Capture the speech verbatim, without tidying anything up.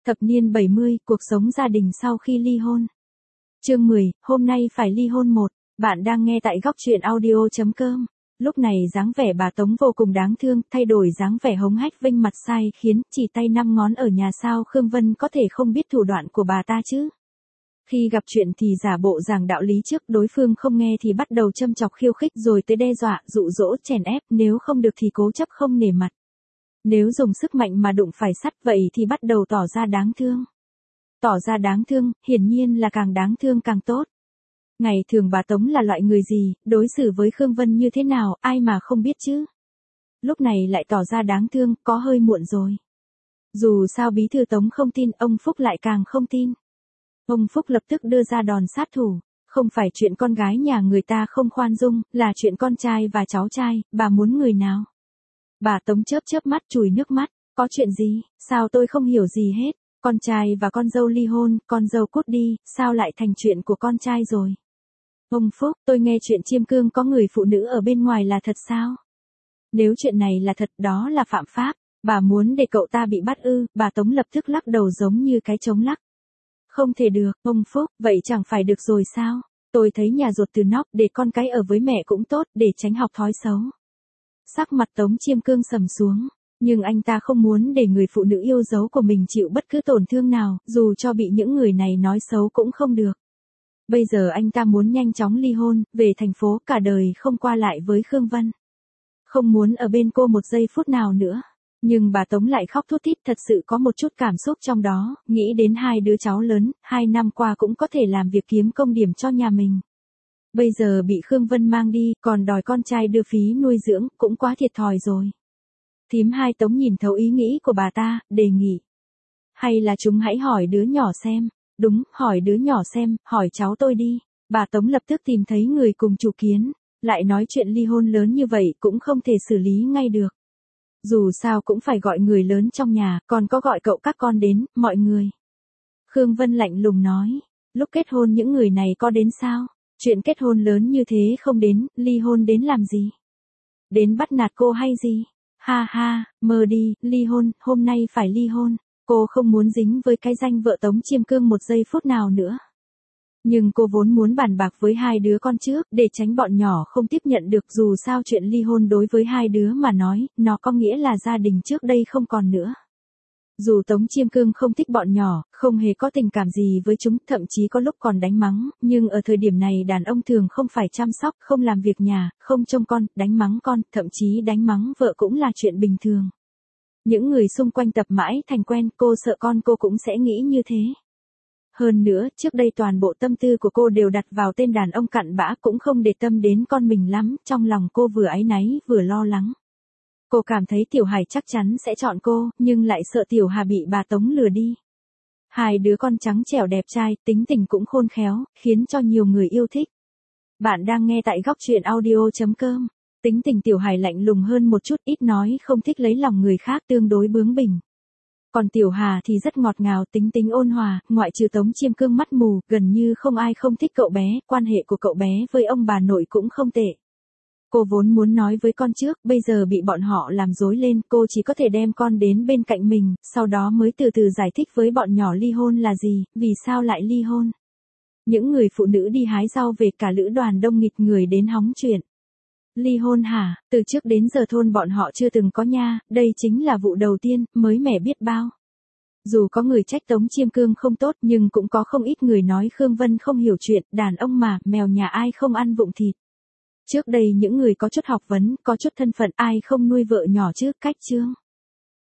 Thập niên bảy mươi, cuộc sống gia đình sau khi ly hôn. Chương mười, hôm nay phải ly hôn một. Bạn đang nghe tại góc truyện audio chấm com. Lúc này dáng vẻ bà Tống vô cùng đáng thương, thay đổi dáng vẻ hống hách vênh mặt sai khiến chỉ tay năm ngón ở nhà sao Khương Vân có thể không biết thủ đoạn của bà ta chứ. Khi gặp chuyện thì giả bộ giảng đạo lý trước, đối phương không nghe thì bắt đầu châm chọc khiêu khích rồi tới đe dọa, dụ dỗ, chèn ép, nếu không được thì cố chấp không nể mặt. Nếu dùng sức mạnh mà đụng phải sắt vậy thì bắt đầu tỏ ra đáng thương. Tỏ ra đáng thương, hiển nhiên là càng đáng thương càng tốt. Ngày thường bà Tống là loại người gì, đối xử với Khương Vân như thế nào, ai mà không biết chứ. Lúc này lại tỏ ra đáng thương, có hơi muộn rồi. Dù sao bí thư Tống không tin, ông Phúc lại càng không tin. Ông Phúc lập tức đưa ra đòn sát thủ. Không phải chuyện con gái nhà người ta không khoan dung, là chuyện con trai và cháu trai, bà muốn người nào? Bà Tống chớp chớp mắt chùi nước mắt, có chuyện gì, sao tôi không hiểu gì hết, con trai và con dâu ly hôn, con dâu cút đi, sao lại thành chuyện của con trai rồi? Ông Phúc, tôi nghe chuyện Chiêm Cương có người phụ nữ ở bên ngoài là thật sao? Nếu chuyện này là thật đó là phạm pháp, bà muốn để cậu ta bị bắt ư? Bà Tống lập tức lắc đầu giống như cái trống lắc. Không thể được, ông Phúc, vậy chẳng phải được rồi sao? Tôi thấy nhà ruột từ nóc để con cái ở với mẹ cũng tốt, để tránh học thói xấu. Sắc mặt Tống Chiêm Cương sầm xuống, nhưng anh ta không muốn để người phụ nữ yêu dấu của mình chịu bất cứ tổn thương nào, dù cho bị những người này nói xấu cũng không được. Bây giờ anh ta muốn nhanh chóng ly hôn, về thành phố cả đời không qua lại với Khương Vân. Không muốn ở bên cô một giây phút nào nữa. Nhưng bà Tống lại khóc thút thít, thật sự có một chút cảm xúc trong đó, nghĩ đến hai đứa cháu lớn, hai năm qua cũng có thể làm việc kiếm công điểm cho nhà mình. Bây giờ bị Khương Vân mang đi, còn đòi con trai đưa phí nuôi dưỡng, cũng quá thiệt thòi rồi. Thím Hai Tống nhìn thấu ý nghĩ của bà ta, đề nghị. Hay là chúng hãy hỏi đứa nhỏ xem. Đúng, hỏi đứa nhỏ xem, hỏi cháu tôi đi. Bà Tống lập tức tìm thấy người cùng chủ kiến, lại nói chuyện ly hôn lớn như vậy cũng không thể xử lý ngay được. Dù sao cũng phải gọi người lớn trong nhà, còn có gọi cậu các con đến, mọi người. Khương Vân lạnh lùng nói, lúc kết hôn những người này có đến sao? Chuyện kết hôn lớn như thế không đến, ly hôn đến làm gì? Đến bắt nạt cô hay gì? Ha ha, mơ đi, ly hôn, hôm nay phải ly hôn. Cô không muốn dính với cái danh vợ Tống Chiêm Cương một giây phút nào nữa. Nhưng cô vốn muốn bàn bạc với hai đứa con trước, để tránh bọn nhỏ không tiếp nhận được, dù sao chuyện ly hôn đối với hai đứa mà nói, nó có nghĩa là gia đình trước đây không còn nữa. Dù Tống Chiêm Cương không thích bọn nhỏ, không hề có tình cảm gì với chúng, thậm chí có lúc còn đánh mắng, nhưng ở thời điểm này đàn ông thường không phải chăm sóc, không làm việc nhà, không trông con, đánh mắng con, thậm chí đánh mắng vợ cũng là chuyện bình thường. Những người xung quanh tập mãi thành quen, cô sợ con cô cũng sẽ nghĩ như thế. Hơn nữa, trước đây toàn bộ tâm tư của cô đều đặt vào tên đàn ông cặn bã, cũng không để tâm đến con mình lắm, trong lòng cô vừa áy náy vừa lo lắng. Cô cảm thấy Tiểu Hải chắc chắn sẽ chọn cô, nhưng lại sợ Tiểu Hà bị bà Tống lừa đi. Hai đứa con trắng trẻo đẹp trai, tính tình cũng khôn khéo, khiến cho nhiều người yêu thích. Bạn đang nghe tại góc truyện audio chấm com. Tính tình Tiểu Hải lạnh lùng hơn một chút, ít nói, không thích lấy lòng người khác, tương đối bướng bỉnh. Còn Tiểu Hà thì rất ngọt ngào, tính tính ôn hòa, ngoại trừ Tống Chiêm Cương mắt mù, gần như không ai không thích cậu bé, quan hệ của cậu bé với ông bà nội cũng không tệ. Cô vốn muốn nói với con trước, bây giờ bị bọn họ làm rối lên, cô chỉ có thể đem con đến bên cạnh mình, sau đó mới từ từ giải thích với bọn nhỏ ly hôn là gì, vì sao lại ly hôn. Những người phụ nữ đi hái rau về, cả lữ đoàn đông nghịt người đến hóng chuyện. Ly hôn hả? Từ trước đến giờ thôn bọn họ chưa từng có nha, đây chính là vụ đầu tiên, mới mẻ biết bao. Dù có người trách Tống Chiêm Cương không tốt, nhưng cũng có không ít người nói Khương Vân không hiểu chuyện, đàn ông mà, mèo nhà ai không ăn vụng thịt. Trước đây những người có chút học vấn, có chút thân phận, ai không nuôi vợ nhỏ chứ, cách chương.